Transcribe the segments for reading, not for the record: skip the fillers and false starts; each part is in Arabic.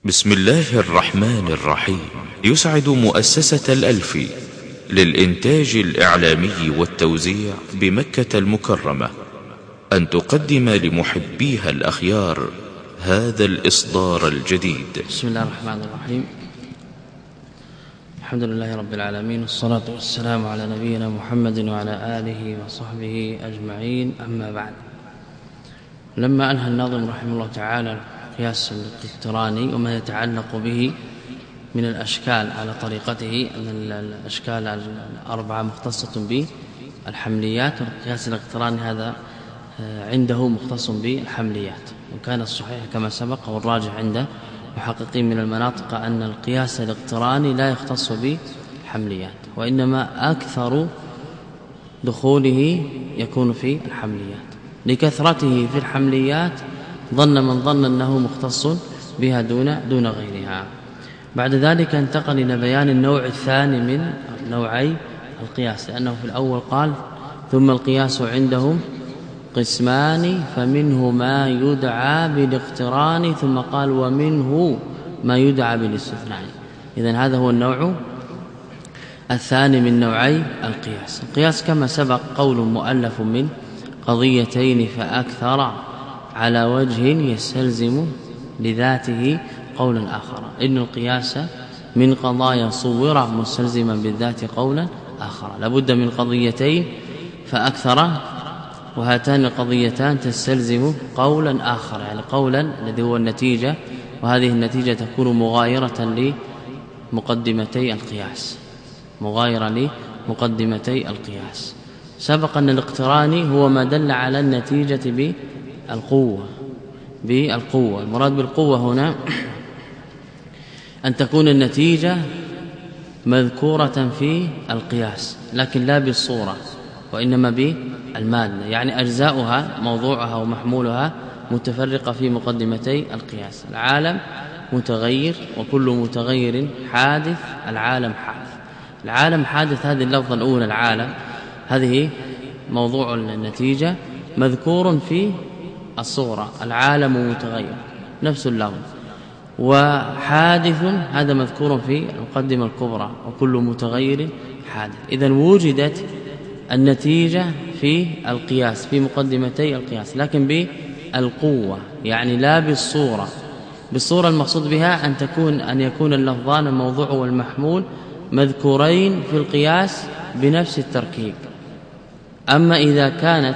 بسم الله الرحمن الرحيم. يسعد مؤسسة الألفي للإنتاج الإعلامي والتوزيع بمكة المكرمة أن تقدم لمحبيها الأخيار هذا الإصدار الجديد. بسم الله الرحمن الرحيم. الحمد لله رب العالمين، والصلاة والسلام على نبينا محمد وعلى آله وصحبه أجمعين، أما بعد. لما أنهى الناظم رحمه الله تعالى القياس الاقتراني وما يتعلق به من الأشكال على طريقته، أن الأشكال الأربعة مختصة بالحمليات، والقياس الاقتراني هذا عنده مختص بالحمليات. وكان الصحيح كما سبق والراجح عند محققين من المناطق أن القياس الاقتراني لا يختص بالحمليات، وإنما أكثر دخوله يكون في الحمليات. لكثرته في الحمليات ظن من ظن أنه مختص بها دون غيرها. بعد ذلك انتقل إلى بيان النوع الثاني من نوعي القياس، لأنه في الأول قال ثم القياس عندهم قسمان فمنه ما يدعى بالاقتران، ثم قال ومنه ما يدعى بالاستثناء. إذن هذا هو النوع الثاني من نوعي القياس. القياس كما سبق قول مؤلف من قضيتين فأكثر على وجه يستلزم لذاته قولا آخر. إن القياس من قضايا صور مستلزما بالذات قولا آخر، لابد من قضيتين فأكثر، وهاتان القضيتان تستلزم قولا آخر، يعني قولا الذي هو النتيجة، وهذه النتيجة تكون مغايرة لمقدمتي القياس، مغايرة لمقدمتي القياس. سبق أن الاقتراني هو ما دل على النتيجة بالقوة. المراد بالقوة هنا أن تكون النتيجة مذكورة في القياس لكن لا بالصورة، وإنما بالمادة، يعني أجزاؤها موضوعها ومحمولها متفرقة في مقدمتي القياس. العالم متغير، وكل متغير حادث، العالم حادث. العالم حادث، هذه اللفظة الأولى العالم، هذه موضوع النتيجة مذكور في الصورة، العالم متغير نفس اللفظ، وحادث هذا مذكور في المقدمة الكبرى، وكل متغير حادث. إذن وجدت النتيجة في القياس في مقدمتي القياس لكن بالقوة، يعني لا بالصورة. بالصورة المقصود بها أن يكون اللفظان الموضوع والمحمول مذكورين في القياس بنفس التركيب. أما إذا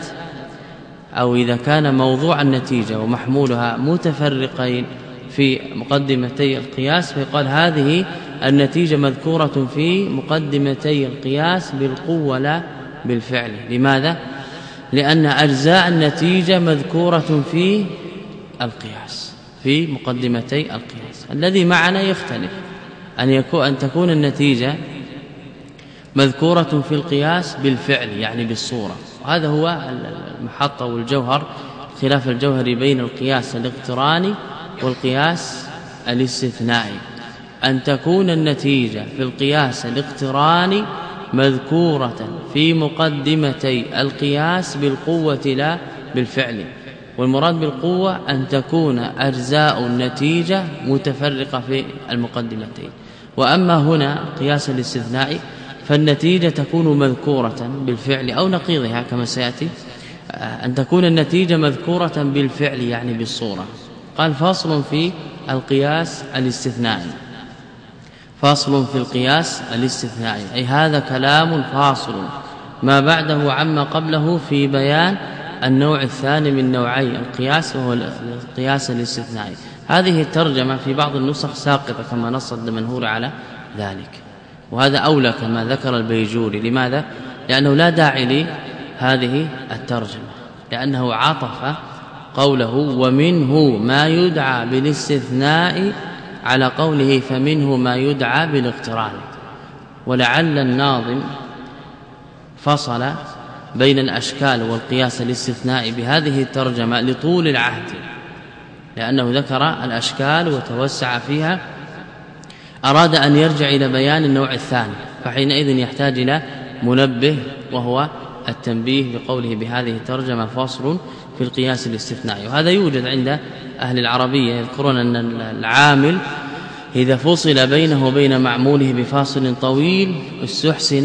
كان موضوع النتيجة ومحمولها متفرقين في مقدمتي القياس، فيقال هذه النتيجة مذكورة في مقدمتي القياس بالقوة لا بالفعل. لماذا؟ لأن أجزاء النتيجة مذكورة في القياس في مقدمتي القياس. الذي معنا يختلف، أن تكون النتيجة مذكورة في القياس بالفعل يعني بالصورة، وهذا هو المحطة والجوهر، خلاف الجوهر بين القياس الاقتراني والقياس الاستثنائي. أن تكون النتيجة في القياس الاقتراني مذكورة في مقدمتي القياس بالقوة لا بالفعل، والمراد بالقوة أن تكون أجزاء النتيجة متفرقة في المقدمتين. وأما هنا قياس الاستثناء فالنتيجة تكون مذكورة بالفعل أو نقيضها كما سيأتي، أن تكون النتيجة مذكورة بالفعل يعني بالصورة. قال فاصل في القياس الاستثنائي. فاصل في القياس الاستثنائي، أي هذا كلام فاصل ما بعده عما قبله في بيان النوع الثاني من نوعي القياس، وهو القياس الاستثنائي. هذه الترجمة في بعض النسخ ساقطة كما نص الدمنهوري على ذلك، وهذا أولى كما ذكر البيجوري. لماذا؟ لأنه لا داعي لهذه الترجمة، لأنه عطف قوله ومنه ما يدعى بالاستثناء على قوله فمنه ما يدعى بالاقتران. ولعل الناظم فصل بين الأشكال والقياس الاستثناء بهذه الترجمة لطول العهد، لأنه ذكر الأشكال وتوسع فيها، أراد أن يرجع إلى بيان النوع الثاني، فحينئذ يحتاج إلى منبه، وهو التنبيه بقوله بهذه الترجمة فاصل في القياس الاستثنائي. وهذا يوجد عند أهل العربية، يذكرون أن العامل إذا فصل بينه وبين معموله بفاصل طويل استحسن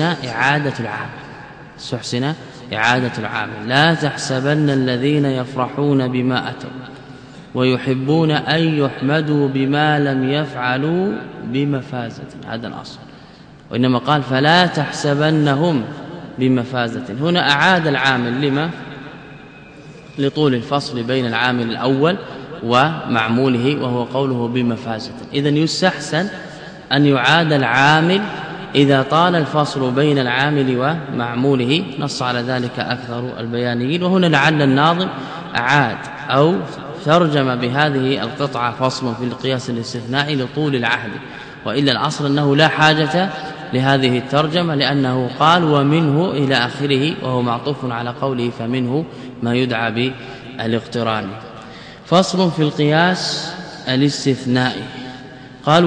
إعادة العامل لا تحسبن الذين يفرحون بما أتوا ويحبون أن يحمدوا بما لم يفعلوا بمفازة، هذا الأصل. وإنما قال فلا تحسبنهم بمفازة، هنا أعاد العامل لما؟ لطول الفصل بين العامل الأول ومعموله وهو قوله بمفازة. إذن يستحسن أن يعاد العامل إذا طال الفصل بين العامل ومعموله، نص على ذلك أكثر البيانيين. وهنا لعل الناظم أعاد أو ترجم بهذه القطعة فصل في القياس الاستثنائي لطول العهد، وإلا الأصل أنه لا حاجة لهذه الترجمة، لأنه قال ومنه إلى آخره وهو معطوف على قوله فمنه ما يدعى بالاقتران. فصل في القياس الاستثنائي، قال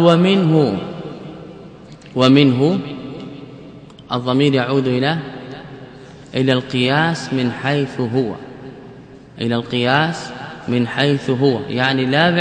ومنه الضمير يعود إلى القياس من حيث هو، إلى القياس من حيث هو، يعني لا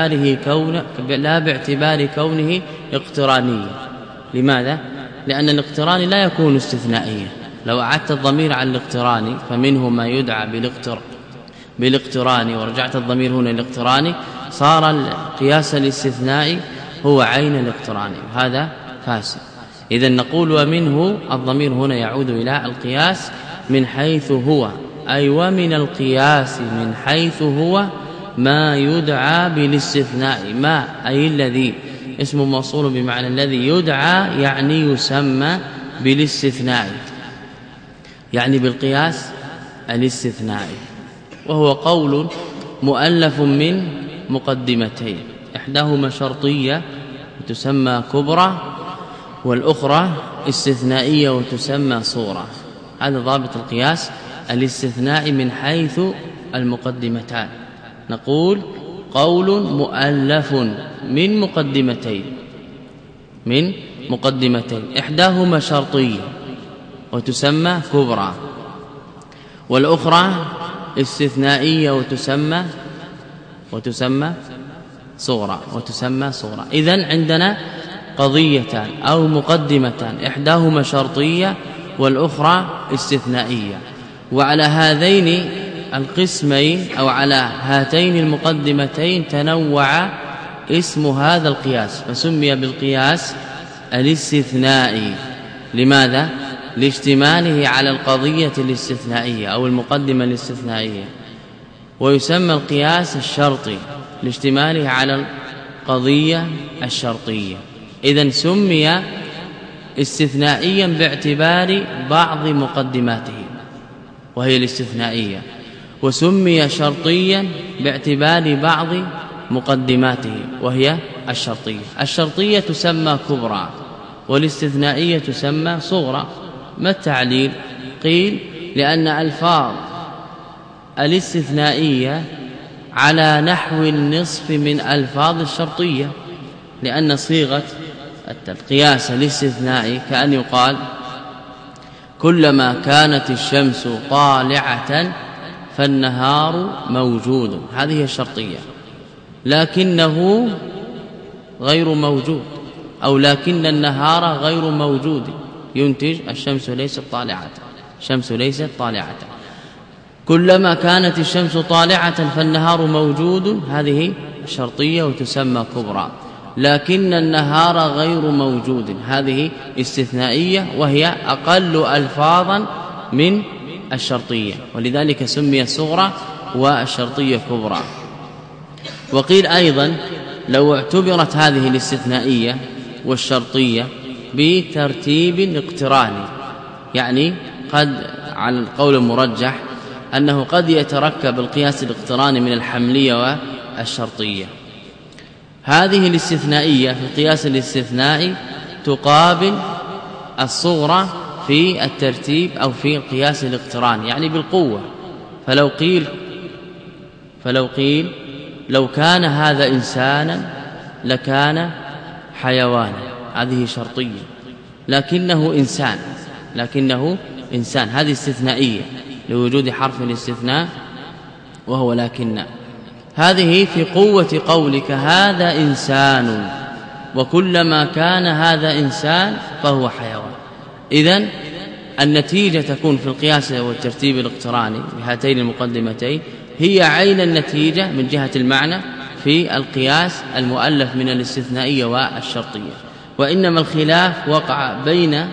باعتبار كونه اقترانيا. لماذا؟ لأن الاقتران لا يكون استثنائيا. لو أعدت الضمير على الاقتران فمنه ما يدعى بالاقتران ورجعت الضمير هنا الاقتراني صار القياس الاستثنائي هو عين الاقتران، وهذا فاسد. إذن نقول ومنه الضمير هنا يعود إلى القياس من حيث هو، أي ومن القياس من حيث هو ما يدعى بالاستثناء، ما أي الذي اسم موصول بمعنى الذي يدعى، يعني يسمى بالاستثناء، يعني بالقياس الاستثنائي. وهو قول مؤلف من مقدمتين، إحداهما شرطية وتسمى كبرى، والأخرى استثنائية وتسمى صورة. هذا ضابط القياس الاستثناء من حيث المقدمتان. نقول قول مؤلف من مقدمتين إحداهما شرطية وتسمى كبرى، والأخرى استثنائية وتسمى صغرى. إذن عندنا قضيتان أو مقدمتان، إحداهما شرطية والأخرى استثنائية، وعلى هذين القسمين أو على هاتين المقدمتين تنوع اسم هذا القياس فسمي بالقياس الاستثنائي. لماذا؟ لاشتماله على القضية الاستثنائية أو المقدمة الاستثنائية. ويسمى القياس الشرطي لاشتماله على القضية الشرطية. إذن سمي استثنائيا باعتبار بعض مقدماته وهي الاستثنائية، وسمي شرطيا باعتبار بعض مقدماته وهي الشرطية تسمى كبرى والاستثنائية تسمى صغرى. ما التعليل؟ قيل لأن ألفاظ الاستثنائية على نحو النصف من ألفاظ الشرطية، لأن صيغة القياس الاستثنائي كأن يقال كلما كانت الشمس طالعة فالنهار موجود، هذه الشرطية. لكنه غير موجود، أو لكن النهار غير موجود، ينتج الشمس ليست طالعة. كلما كانت الشمس طالعة فالنهار موجود، هذه شرطية وتسمى كبرى. لكن النهار غير موجود، هذه استثنائية وهي أقل ألفاظا من الشرطية، ولذلك سمي الصغرى والشرطية كبرى. وقيل أيضا لو اعتبرت هذه الاستثنائية والشرطية بترتيب اقتراني، يعني قد على القول المرجح أنه قد يتركب القياس الاقتراني من الحملية والشرطية. هذه الاستثنائية في القياس الاستثنائي تقابل الصغرى في الترتيب أو في القياس الاقتراني، يعني بالقوة. فلو قيل لو كان هذا إنسانا لكان حيوانا، هذه شرطية. لكنه إنسان، هذه استثنائية لوجود حرف الاستثناء وهو لكن. هذه في قوة قولك هذا إنسان، وكلما كان هذا إنسان فهو حيوان. إذن النتيجة تكون في القياس والترتيب الاقتراني بهاتين المقدمتين هي عين النتيجة من جهة المعنى في القياس المؤلف من الاستثنائية والشرطية، وإنما الخلاف وقع بين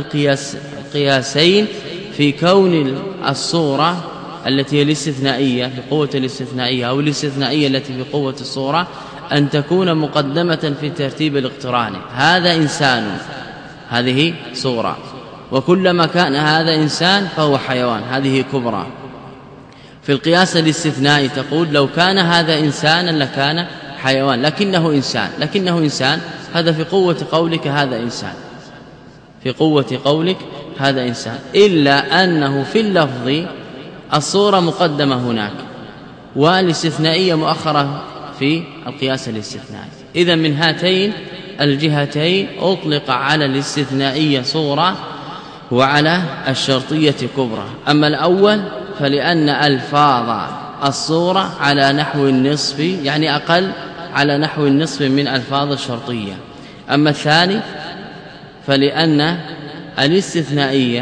القياسين في كون الصورة التي هي الاستثنائية في قوة الاستثنائية أو الاستثنائية التي في قوة الصورة أن تكون مقدمة في الترتيب الاقتراني. هذا إنسان، هذه صورة، وكلما كان هذا إنسان فهو حيوان، هذه كبرى. في القياس الاستثنائي تقول لو كان هذا إنسانا لكان حيوان، لكنه إنسان هذا في قوة قولك هذا إنسان، في قوة قولك هذا إنسان، إلا أنه في اللفظ الصورة مقدمة هناك والاستثنائية مؤخرة في القياس الاستثنائي. إذن من هاتين الجهتين أطلق على الاستثنائية صورة وعلى الشرطية كبرى. أما الأول فلأن ألفاظ الصورة على نحو النصف، يعني أقل على نحو النصف من ألفاظ الشرطية. أما الثاني فلأن الاستثنائية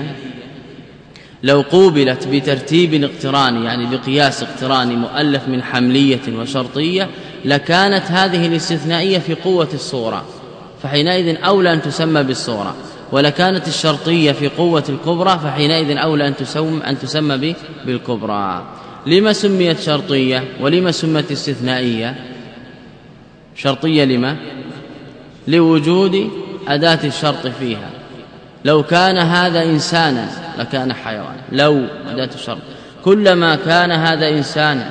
لو قوبلت بترتيب اقتراني، يعني بقياس اقتراني مؤلف من حملية وشرطية، لكانت هذه الاستثنائية في قوة الصورة، فحينئذ أولى أن تسمى بالصورة، ولكانت الشرطية في قوة الكبرى، فحينئذ أولى أن تسمى بالكبرى. لما سميت شرطية ولما سمت استثنائية؟ شرطية لما؟ لوجود أداة الشرط فيها. لو كان هذا إنسانا لكان حيوان، لو أداة الشرط، كلما كان هذا إنسانا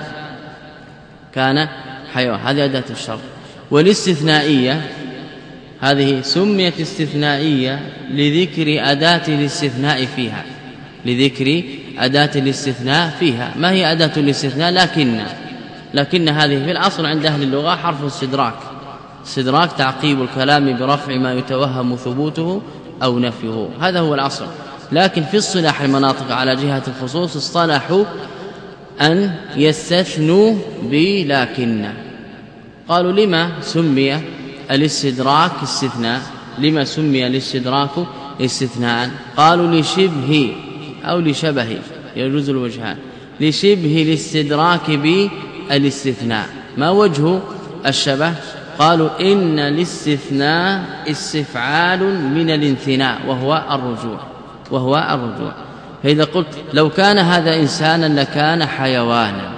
كان حيوان، هذه أداة الشرط. والاستثنائية هذه سميت استثنائية لذكر أداة الاستثناء فيها، لذكر أداة الاستثناء فيها. ما هي أداة الاستثناء؟ لكن هذه في الأصل عند أهل اللغة حرف استدراك تعقيب الكلام برفع ما يتوهم ثبوته أو نفيه، هذا هو الأصل. لكن في الصلاح المناطق على جهة الخصوص اصطلحوا أن يستثنوا بلكن. قالوا لما سمي الاستدراك استثناء؟ لما سمي الاستدراك استثناء؟ قالوا لشبه أو لشبه، يجوز الوجهان، لشبه الاستدراك بالاستثناء. ما وجه الشبه؟ قالوا إن الاستثناء استفعال من الانثناء وهو الرجوع. فإذا قلت لو كان هذا إنسانا لكان حيوانا،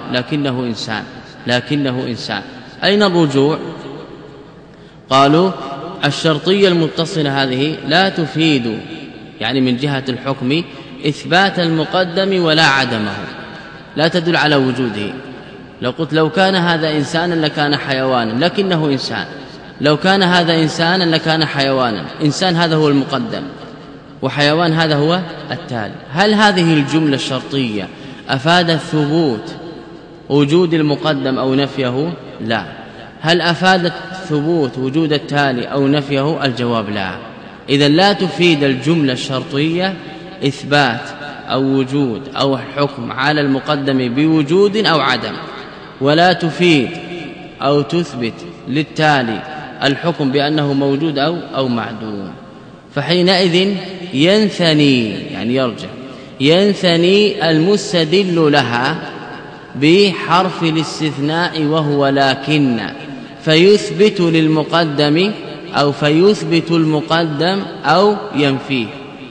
لكنه إنسان، أين الرجوع؟ قالوا الشرطية المتصلة هذه لا تفيد، يعني من جهة الحكم، إثبات المقدم ولا عدمه، لا تدل على وجوده. لو قلت لو كان هذا إنسانا لكان حيوانا، لكنه إنسان، لو كان هذا إنسانا لكان حيوانا، إنسان هذا هو المقدم وحيوان هذا هو التالي. هل هذه الجملة الشرطية أفادت ثبوت وجود المقدم أو نفيه؟ لا. هل أفادت ثبوت وجود التالي أو نفيه؟ الجواب لا. إذن لا تفيد الجملة الشرطية إثبات أو وجود أو حكم على المقدم بوجود أو عدم، ولا تفيد أو تثبت للتالي الحكم بأنه موجود أو معدوم. فحينئذ ينثني، يعني يرجع، ينثني المستدل لها بحرف الاستثناء وهو لكن، فيثبت للمقدم أو فيثبت المقدم أو ينفيه.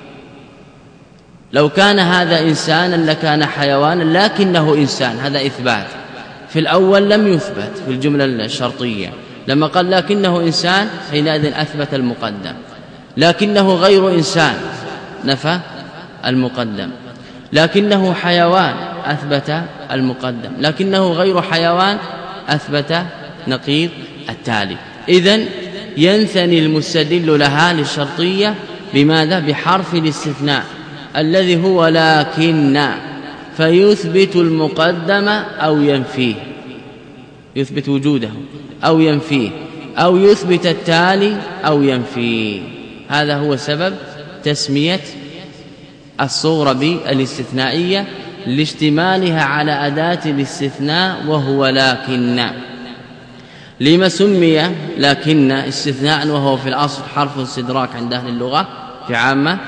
لو كان هذا إنسانا لكان حيوانا، لكنه إنسان، هذا إثبات. في الأول لم يثبت في الجملة الشرطية، لما قال لكنه إنسان حينئذ أثبت المقدم. لكنه غير إنسان نفى المقدم، لكنه حيوان أثبت المقدم، لكنه غير حيوان أثبت نقيض التالي. إذن ينثني المستدل لها للشرطية بماذا؟ بحرف الاستثناء الذي هو لكن، فيثبت المقدم أو ينفيه، يثبت وجوده أو ينفيه، أو يثبت التالي أو ينفيه. هذا هو سبب تسمية الصورة بالاستثنائية لاشتمالها على أداة الاستثناء وهو لكن. لما سمي لكن استثناء وهو في الأصل حرف استدراك عند أهل اللغة في عامة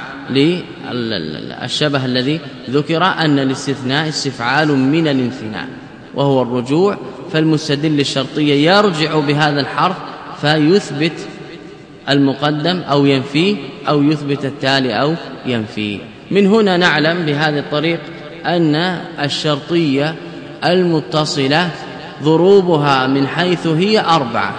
للشبه الذي ذكر أن الاستثناء استفعال من الامتناع وهو الرجوع، فالمستدل الشرطية يرجع بهذا الحرف فيثبت المقدم أو ينفيه أو يثبت التالي أو ينفيه. من هنا نعلم بهذه الطريق أن الشرطية المتصلة ضروبها من حيث هي 4،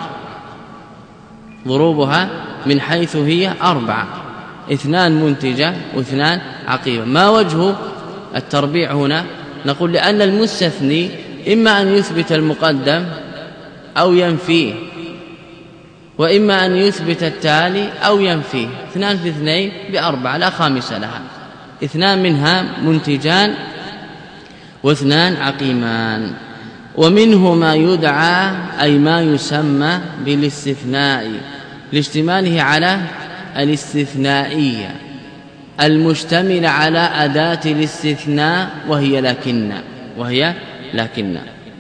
ضروبها من حيث هي 4، 2 منتجة و2 عقيبة. ما وجه التربيع هنا؟ نقول لأن المستثني إما أن يثبت المقدم أو ينفيه، وإما أن يثبت التالي أو ينفيه. 2 في 2 ب4 لا خامس لها، 2 منها منتجان و2 عقيمان. ومنه ما يدعى أي ما يسمى بالاستثناء لاشتماله على الاستثنائية المشتمل على أداة الاستثناء وهي لكن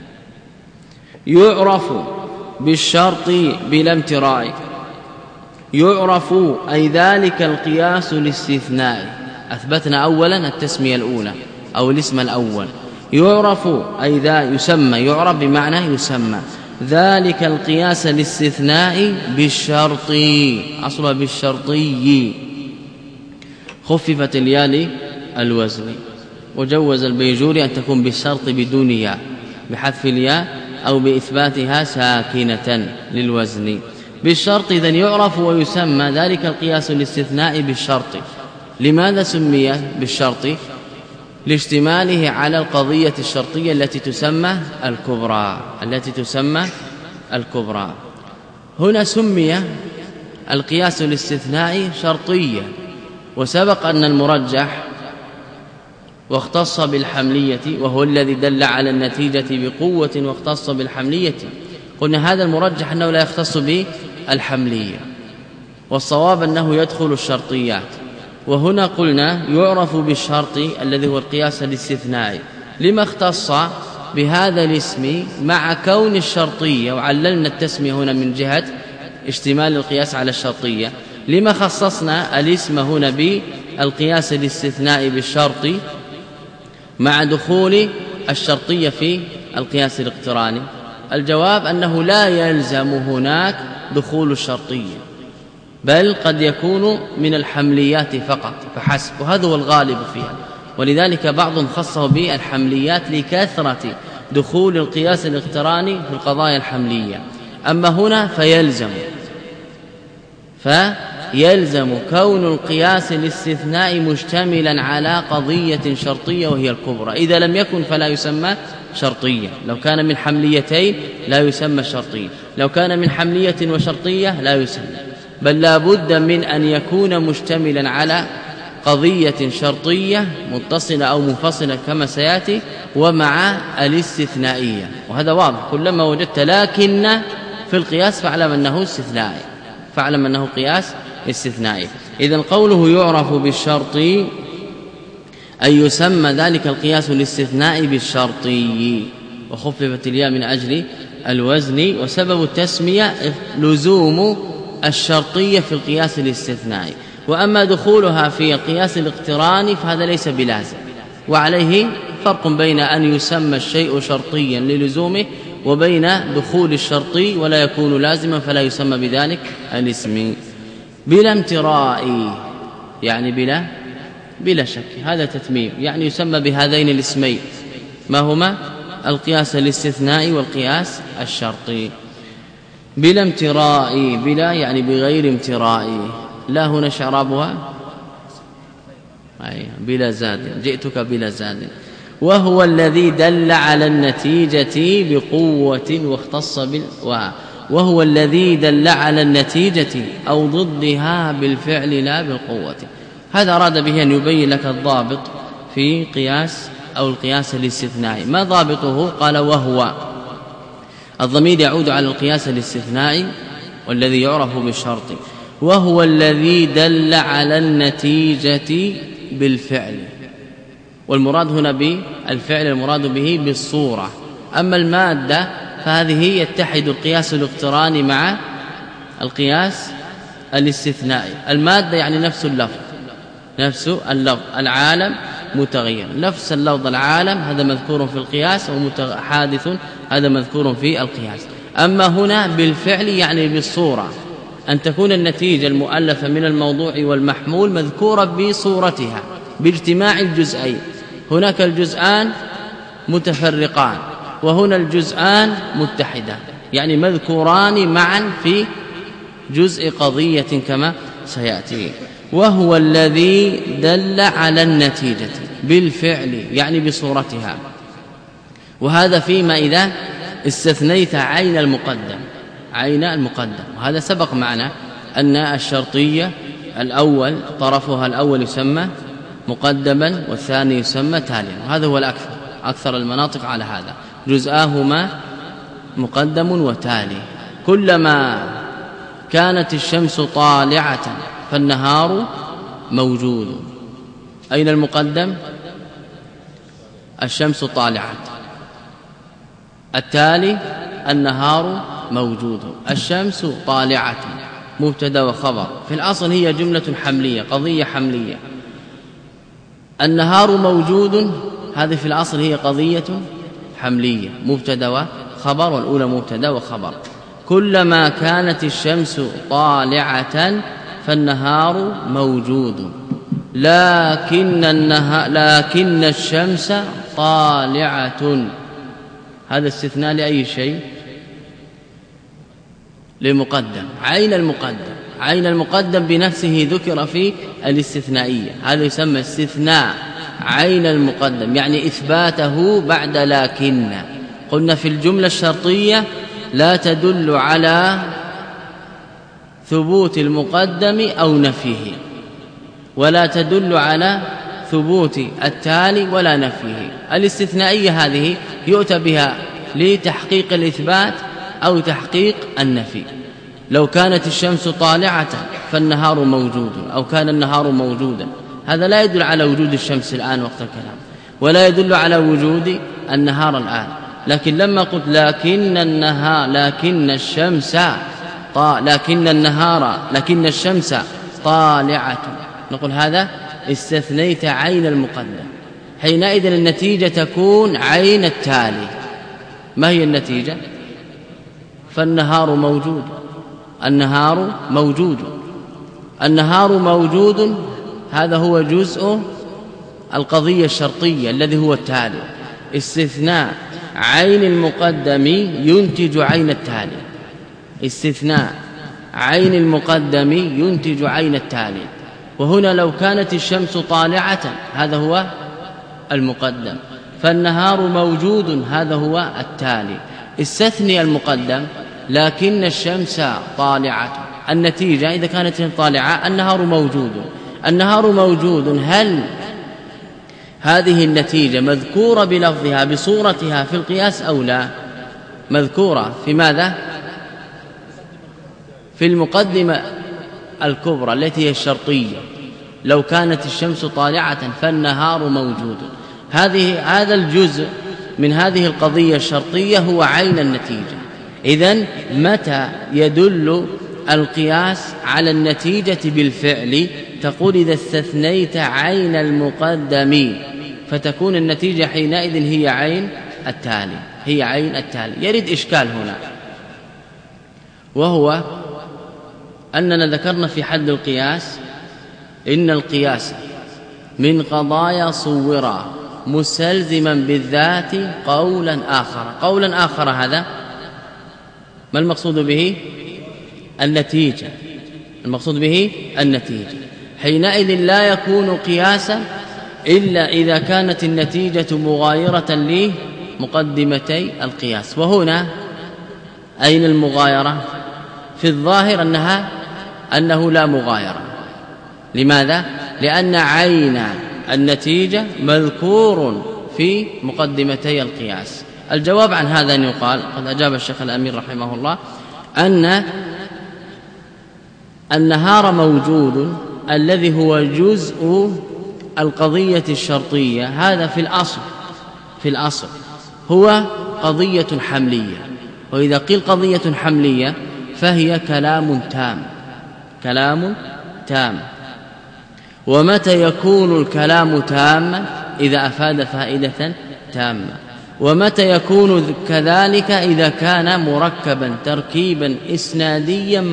يعرف بالشرط بلا امتراء. يعرف أي ذلك القياس الاستثنائي. أثبتنا أولا التسمية الأولى أو الاسم الأول. يعرف أي ذا يسمى، يعرف بمعنى يسمى ذلك القياس الاستثنائي بالشرط، أصلا بالشرطي، خففت الياء الوزن، وجوز البيجوري أن تكون بالشرط بدون ياء بحذف الياء أو بإثباتها ساكنة للوزن بالشرط. إذن يعرف ويسمى ذلك القياس الاستثنائي بالشرط. لماذا سمي بالشرط؟ لاشتماله على القضية الشرطية التي تسمى الكبرى. هنا سمي القياس الاستثنائي شرطيا، وسبق أن المرجح واختص بالحملية وهو الذي دل على النتيجة بقوة واختص بالحملية. قلنا هذا المرجح أنه لا يختص بالحملية، والصواب أنه يدخل الشرطيات. وهنا قلنا يعرف بالشرط الذي هو القياس الاستثنائي. لما اختص بهذا الاسم مع كون الشرطية، وعللنا التسمية هنا من جهة اشتمال القياس على الشرطية. لما خصصنا الاسم هنا بالقياس الاستثنائي بالشرط مع دخول الشرطية في القياس الاقتراني؟ الجواب أنه لا يلزم هناك دخول الشرطية، بل قد يكون من الحمليات فقط فحسب، وهذا هو الغالب فيها. ولذلك بعضهم خصه بالحمليات لكثرة دخول القياس الاقتراني في القضايا الحملية. أما هنا فيلزم كون القياس الاستثناء مشتملا على قضية شرطية وهي الكبرى. إذا لم يكن فلا يسمى شرطية. لو كان من حمليتين لا يسمى شرطية، لو كان من حملية وشرطية لا يسمى، بل لا بد من أن يكون مشتملا على قضية شرطية متصلة أو منفصلة كما سيأتي، ومع الاستثنائية. وهذا واضح، كلما وجدت لكن في القياس فاعلم أنه استثنائي، فاعلم أنه قياس استثنائي. إذن قوله يعرف بالشرط أي يسمى ذلك القياس الاستثنائي بالشرطي، وخففت الياء من أجل الوزن. وسبب التسمية لزوم الشرطية في القياس الاستثنائي. وأما دخولها في القياس الاقتراني فهذا ليس بلازم، وعليه فرق بين أن يسمى الشيء شرطيا للزومه وبين دخول الشرطي ولا يكون لازما فلا يسمى بذلك الاسم. بلا امتراء يعني بلا شك، هذا تتميم، يعني يسمى بهذين الاسمين ما هما القياس الاستثنائي والقياس الشرطي. بلا امتراء، بلا يعني بغير امتراء. لا هنا شرابها بلا زاد، جئتك بلا زاد. وهو الذي دل على النتيجة بقوة واختص وهو الذي دل على النتيجة أو ضدها بالفعل لا بالقوة. هذا أراد به أن يبين لك الضابط في قياس أو القياس الاستثنائي. ما ضابطه؟ قال وهو، الضمير يعود على القياس الاستثنائي والذي يعرف بالشرط. وهو الذي دل على النتيجة بالفعل، والمراد هنا بالفعل المراد به بالصورة. أما المادة فهذه يتحد القياس الاقتراني مع القياس الاستثنائي. المادة يعني نفس اللفظ، نفس اللفظ، العالم متغير، نفس اللفظ العالم هذا مذكور في القياس، وحادث هذا مذكور في القياس. أما هنا بالفعل يعني بالصورة، أن تكون النتيجة المؤلفة من الموضوع والمحمول مذكورة بصورتها باجتماع الجزئين. هناك الجزءان متفرقان وهنا الجزءان متحدان، يعني مذكوران معا في جزء قضية كما سيأتي. وهو الذي دل على النتيجة بالفعل يعني بصورتها، وهذا فيما إذا استثنيت عين المقدم، عين المقدم. وهذا سبق معنا أن الشرطية الأول طرفها الأول يسمى مقدما والثاني يسمى تاليا، وهذا هو الأكثر، أكثر المناطق على هذا، جزءاهما مقدم وتالي. كلما كانت الشمس طالعة فالنهار موجود. أين المقدم؟ الشمس طالعة، التالي النهار موجود. الشمس طالعة مبتدا وخبر، في الأصل هي جملة حملية، قضية حملية. النهار موجود، هذه في الأصل هي قضية حملية، مبتدا وخبر، والأولى مبتدا وخبر. كلما كانت الشمس طالعة فالنهار موجود، لكن الشمس طالعة. هذا استثناء لأي شيء؟ لمقدم، عين المقدم. عين المقدم بنفسه ذكر في الاستثنائية، هذا يسمى استثناء عين المقدم، يعني إثباته بعد لكن. قلنا في الجملة الشرطية لا تدل على ثبوت المقدم أو نفيه، ولا تدل على ثبوت التالي ولا نفيه. الاستثنائية هذه يؤتى بها لتحقيق الإثبات أو تحقيق النفي. لو كانت الشمس طالعة فالنهار موجود، أو كان النهار موجودا، هذا لا يدل على وجود الشمس الآن وقت الكلام، ولا يدل على وجود النهار الآن. لكن لما قلت لكن الشمس طالعة، نقول هذا استثنيت عين المقدم. حينئذ النتيجة تكون عين التالي. ما هي النتيجة؟ فالنهار موجود، النهار موجود، النهار موجود، هذا هو جزء القضية الشرطية الذي هو التالي. استثناء عين المقدم ينتج عين التالي، استثناء عين المقدم ينتج عين التالي. وهنا لو كانت الشمس طالعة هذا هو المقدم، فالنهار موجود هذا هو التالي. استثني المقدم لكن الشمس طالعة، النتيجة إذا كانت طالعة النهار موجود، النهار موجود. هل هذه النتيجة مذكورة بلفظها بصورتها في القياس أو لا؟ مذكورة في ماذا؟ في المقدمة الكبرى التي هي الشرطية. لو كانت الشمس طالعة فالنهار موجود، هذا الجزء من هذه القضية الشرطية هو عين النتيجة. إذن متى يدل القياس على النتيجة بالفعل؟ تقول إذا استثنيت عين المقدم، فتكون النتيجة حينئذ هي عين التالي، هي عين التالي. يرد إشكال هنا، وهو أننا ذكرنا في حد القياس إن القياس من قضايا صورا مستلزما بالذات قولا آخر. قولا آخر هذا ما المقصود به؟ النتيجة، المقصود به النتيجة. حينئذ لا يكون قياسا إلا إذا كانت النتيجة مغايرة لمقدمتي القياس. وهنا أين المغايرة؟ في الظاهر أنه لا مغايرة. لماذا؟ لأن عين النتيجة مذكور في مقدمتي القياس. الجواب عن هذا أن يقال، قد أجاب الشيخ الأمير رحمه الله، أن النهار موجود الذي هو جزء القضية الشرطية، هذا في الأصل هو قضية حملية، وإذا قيل قضية حملية فهي كلام تام. ومتى يكون الكلام تاما؟ إذا أفاد فائدة تامة. ومتى يكون كذلك؟ إذا كان مركبا تركيبا إسناديا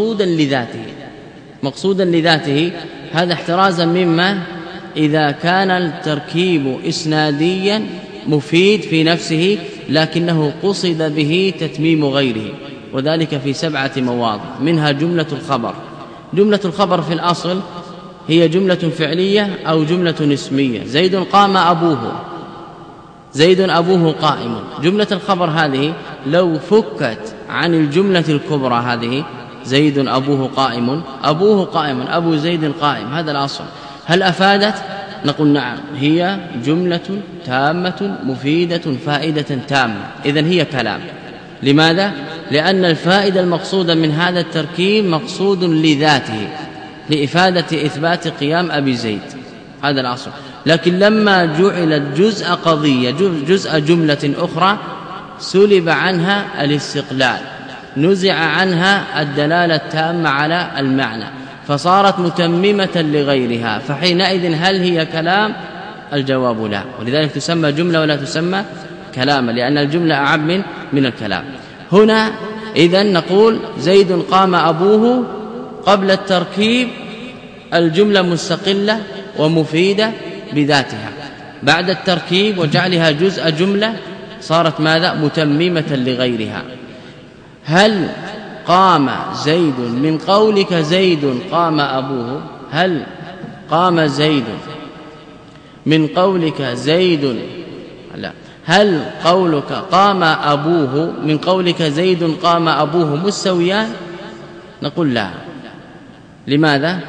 مقصودا لذاته. هذا احترازا مما إذا كان التركيب إسناديا مفيد في نفسه لكنه قصد به تتميم غيره، وذلك في 7 مواضع، منها جملة الخبر. جملة الخبر في الأصل هي جملة فعلية أو جملة اسمية. زيد قام أبوه، زيد أبوه قائم. جملة الخبر هذه لو فكت عن الجملة الكبرى هذه، زيد أبوه قائم، أبو زيد قائم، هذا الأصل، هل أفادت؟ نقول نعم، هي جملة تامة مفيدة فائدة تامة، إذن هي كلام. لماذا؟ لأن الفائدة المقصودة من هذا التركيب مقصود لذاته، لإفادة إثبات قيام أبي زيد، هذا الأصل. لكن لما جعلت جزء قضية، جزء جملة أخرى، سلب عنها الاستقلال، نزع عنها الدلالة التامة على المعنى، فصارت متممة لغيرها، فحينئذ هل هي كلام؟ الجواب لا. ولذلك تسمى جملة ولا تسمى كلاما، لأن الجملة أعم من الكلام. هنا إذن نقول زيد قام أبوه، قبل التركيب الجملة مستقلة ومفيدة بذاتها، بعد التركيب وجعلها جزء جملة صارت ماذا؟ متممة لغيرها. هل قام زيد من قولك زيد قام أبوه؟ هل قام زيد من قولك زيد؟ لا. هل قولك قام أبوه من قولك زيد قام أبوه مستويان؟ نقول لا. لماذا؟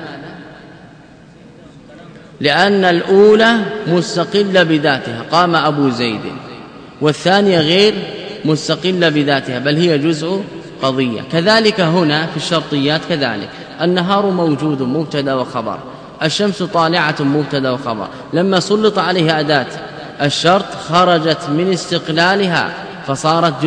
لأن الأولى مستقلة بذاتها، قام أبو زيد، والثانية غير مستقلة بذاتها، بل هي جزء قضية. كذلك هنا في الشرطيات كذلك، النهار موجود مبتدا وخبر، الشمس طالعة مبتدا وخبر، لما سلط عليها أداة الشرط خرجت من استقلالها فصارت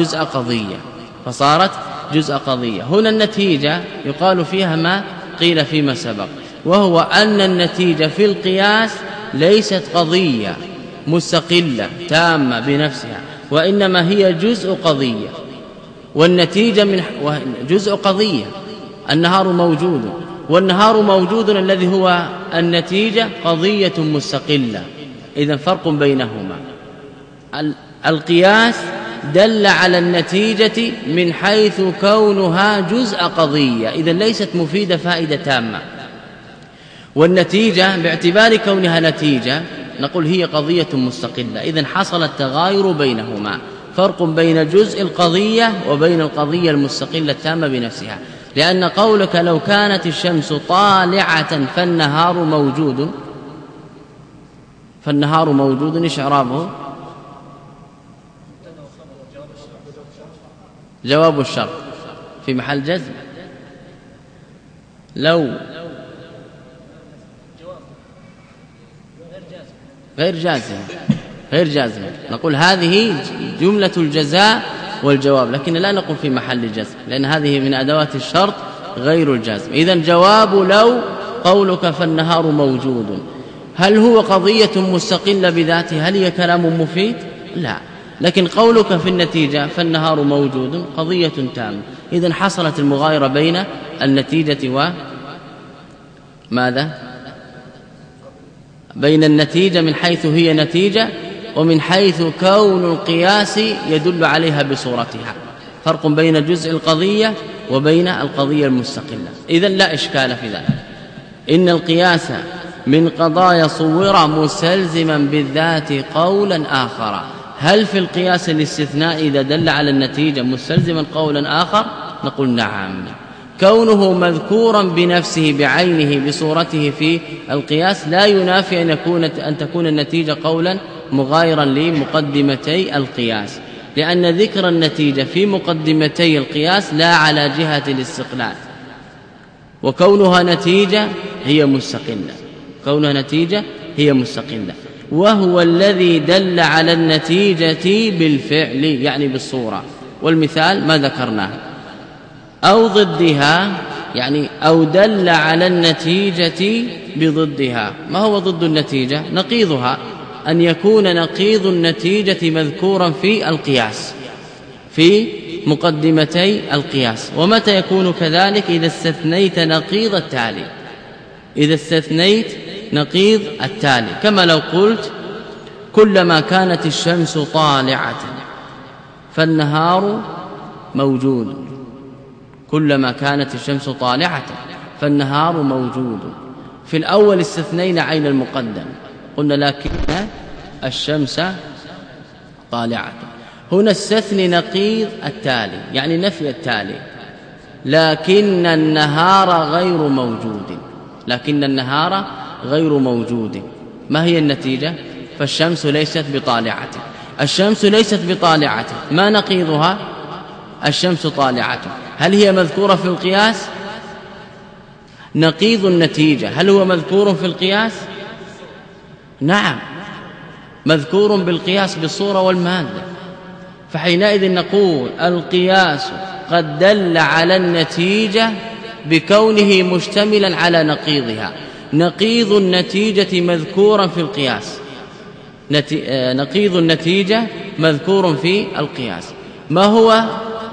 جزء قضية. هنا النتيجة يقال فيها ما قيل فيما سبق، وهو أن النتيجة في القياس ليست قضية مستقلة تامة بنفسها، وإنما هي جزء قضية، والنتيجة من جزء قضية. النهار موجود، والنهار موجود الذي هو النتيجة قضية مستقلة، إذن فرق بينهما. القياس دل على النتيجة من حيث كونها جزء قضية، إذن ليست مفيدة فائدة تامة، والنتيجة باعتبار كونها نتيجة نقول هي قضية مستقلة، إذن حصل التغاير بينهما، فرق بين جزء القضية وبين القضية المستقلة التامة بنفسها. لأن قولك لو كانت الشمس طالعة فالنهار موجود إيش إعرابه؟ جواب الشرط في محل جزم. لو غير جازم نقول هذه جملة الجزاء والجواب، لكن لا نقول في محل جزم، لأن هذه من أدوات الشرط غير الجازم. إذن جواب لو قولك فالنهار موجود، هل هو قضية مستقلة بذاته؟ هل هي كلام مفيد؟ لا. لكن قولك في النتيجة فالنهار موجود قضية تامة، إذن حصلت المغايرة بين النتيجة وماذا؟ بين النتيجة من حيث هي نتيجة، ومن حيث كون القياس يدل عليها بصورتها، فرق بين جزء القضية وبين القضية المستقلة. إذن لا إشكال في ذلك. إن القياس من قضايا صور مستلزما بالذات قولا آخر. هل في القياس الاستثناء إذا دل على النتيجة مستلزما قولا آخر؟ نقول نعم. كونه مذكورا بنفسه بعينه بصورته في القياس لا ينافي أن تكون النتيجة قولا مغايرا لمقدمتي القياس، لأن ذكر النتيجة في مقدمتي القياس لا على جهة الاستقلال، وكونها نتيجة هي مستقلة، وهو الذي دل على النتيجة بالفعل يعني بالصورة، والمثال ما ذكرناه. أو ضدها يعني أو دل على النتيجة بضدها. ما هو ضد النتيجة؟ نقيضها، أن يكون نقيض النتيجة مذكورا في القياس في مقدمتي القياس. ومتى يكون كذلك؟ إذا استثنيت نقيض التالي، إذا استثنيت نقيض التالي، كما لو قلت كلما كانت الشمس طالعة فالنهار موجود. كلما كانت الشمس طالعة فالنهار موجود. في الأول استثنينا عين المقدم، قلنا لكن الشمس طالعة. هنا استثني نقيض التالي يعني نفي التالي، لكن النهار غير موجود. لكن النهار غير موجود. ما هي النتيجة؟ فالشمس ليست بطالعة. الشمس ليست بطالعة، ما نقيضها؟ الشمس طالعة. هل هي مذكورة في القياس؟ نقيض النتيجة هل هو مذكور في القياس؟ نعم مذكور بالقياس بالصورة والمادة. فحينئذ نقول القياس قد دل على النتيجة بكونه مشتملا على نقيضها. نقيض النتيجة مذكورا في القياس، نقيض النتيجة مذكور في القياس. ما هو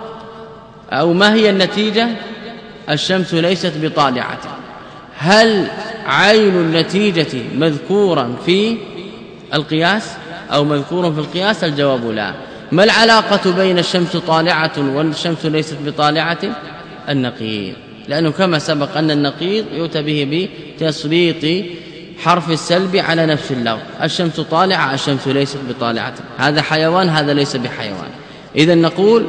أو ما هي النتيجة؟ الشمس ليست بطالعة. هل عين النتيجة مذكورا في القياس أو مذكور في القياس؟ الجواب لا. ما العلاقة بين الشمس طالعة والشمس ليست بطالعة؟ النقيض، لأنه كما سبق أن النقيض يؤتى به بتسليط حرف السلب على نفس اللفظ. الشمس طالعة الشمس ليست بطالعة، هذا حيوان هذا ليس بحيوان. إذن نقول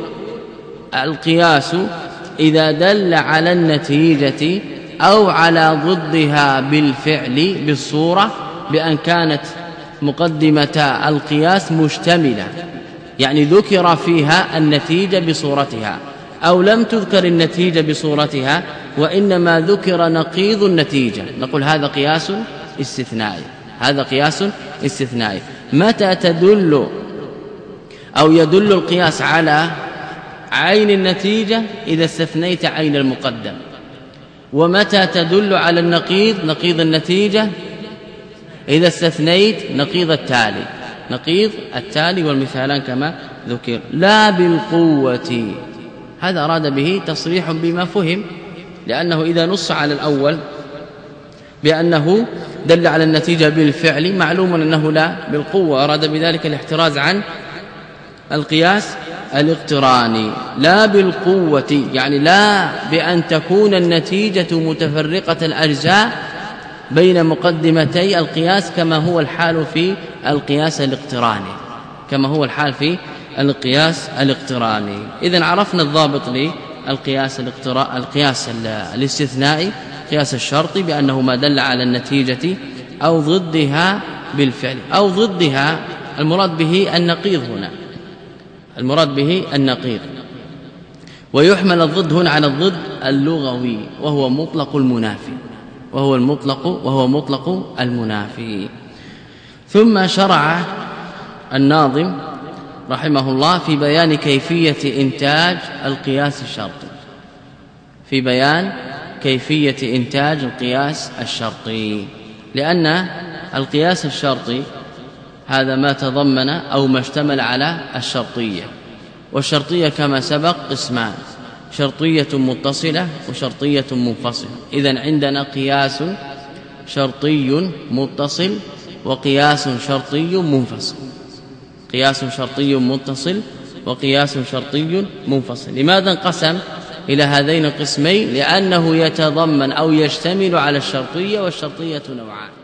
القياس إذا دل على النتيجة أو على ضدها بالفعل بالصورة، بأن كانت مقدمة القياس مشتملة يعني ذكر فيها النتيجة بصورتها، أو لم تذكر النتيجة بصورتها وإنما ذكر نقيض النتيجة، نقول هذا قياس استثنائي. هذا قياس استثنائي. متى تدل أو يدل القياس على عين النتيجة؟ إذا استثنيت عين المقدم. ومتى تدل على النقيض نقيض النتيجة؟ إذا استثنيت نقيض التالي، نقيض التالي والمثالان كما ذكر. لا بالقوة، هذا أراد به تصريح بما فهم، لأنه إذا نص على الأول بأنه دل على النتيجة بالفعل معلوم أنه لا بالقوة، أراد بذلك الاحتراز عن القياس الاقتراني. لا بالقوة يعني لا بأن تكون النتيجة متفرقة الأجزاء بين مقدمتي القياس كما هو الحال في القياس الاقتراني، كما هو الحال في القياس الاقتراني. إذن عرفنا الضابط للقياس القياس الاستثنائي، قياس الشرطي، بأنه ما دل على النتيجة أو ضدها بالفعل. أو ضدها المراد به النقيض هنا، المراد به النقيض. ويحمل الضد هنا على الضد اللغوي وهو مطلق المنافي، وهو مطلق المنافي. ثم شرع الناظم رحمه الله في بيان كيفية إنتاج القياس الشرطي، في بيان كيفية إنتاج القياس الشرطي، لأن القياس الشرطي هذا ما تضمن أو ما اشتمل على الشرطية. والشرطية كما سبق قسمان، شرطية متصلة وشرطية منفصلة. إذن عندنا قياس شرطي متصل وقياس شرطي منفصل، قياس شرطي متصل وقياس شرطي منفصل. لماذا انقسم إلى هذين القسمين؟ لأنه يتضمن أو يشتمل على الشرطية، والشرطية نوعان.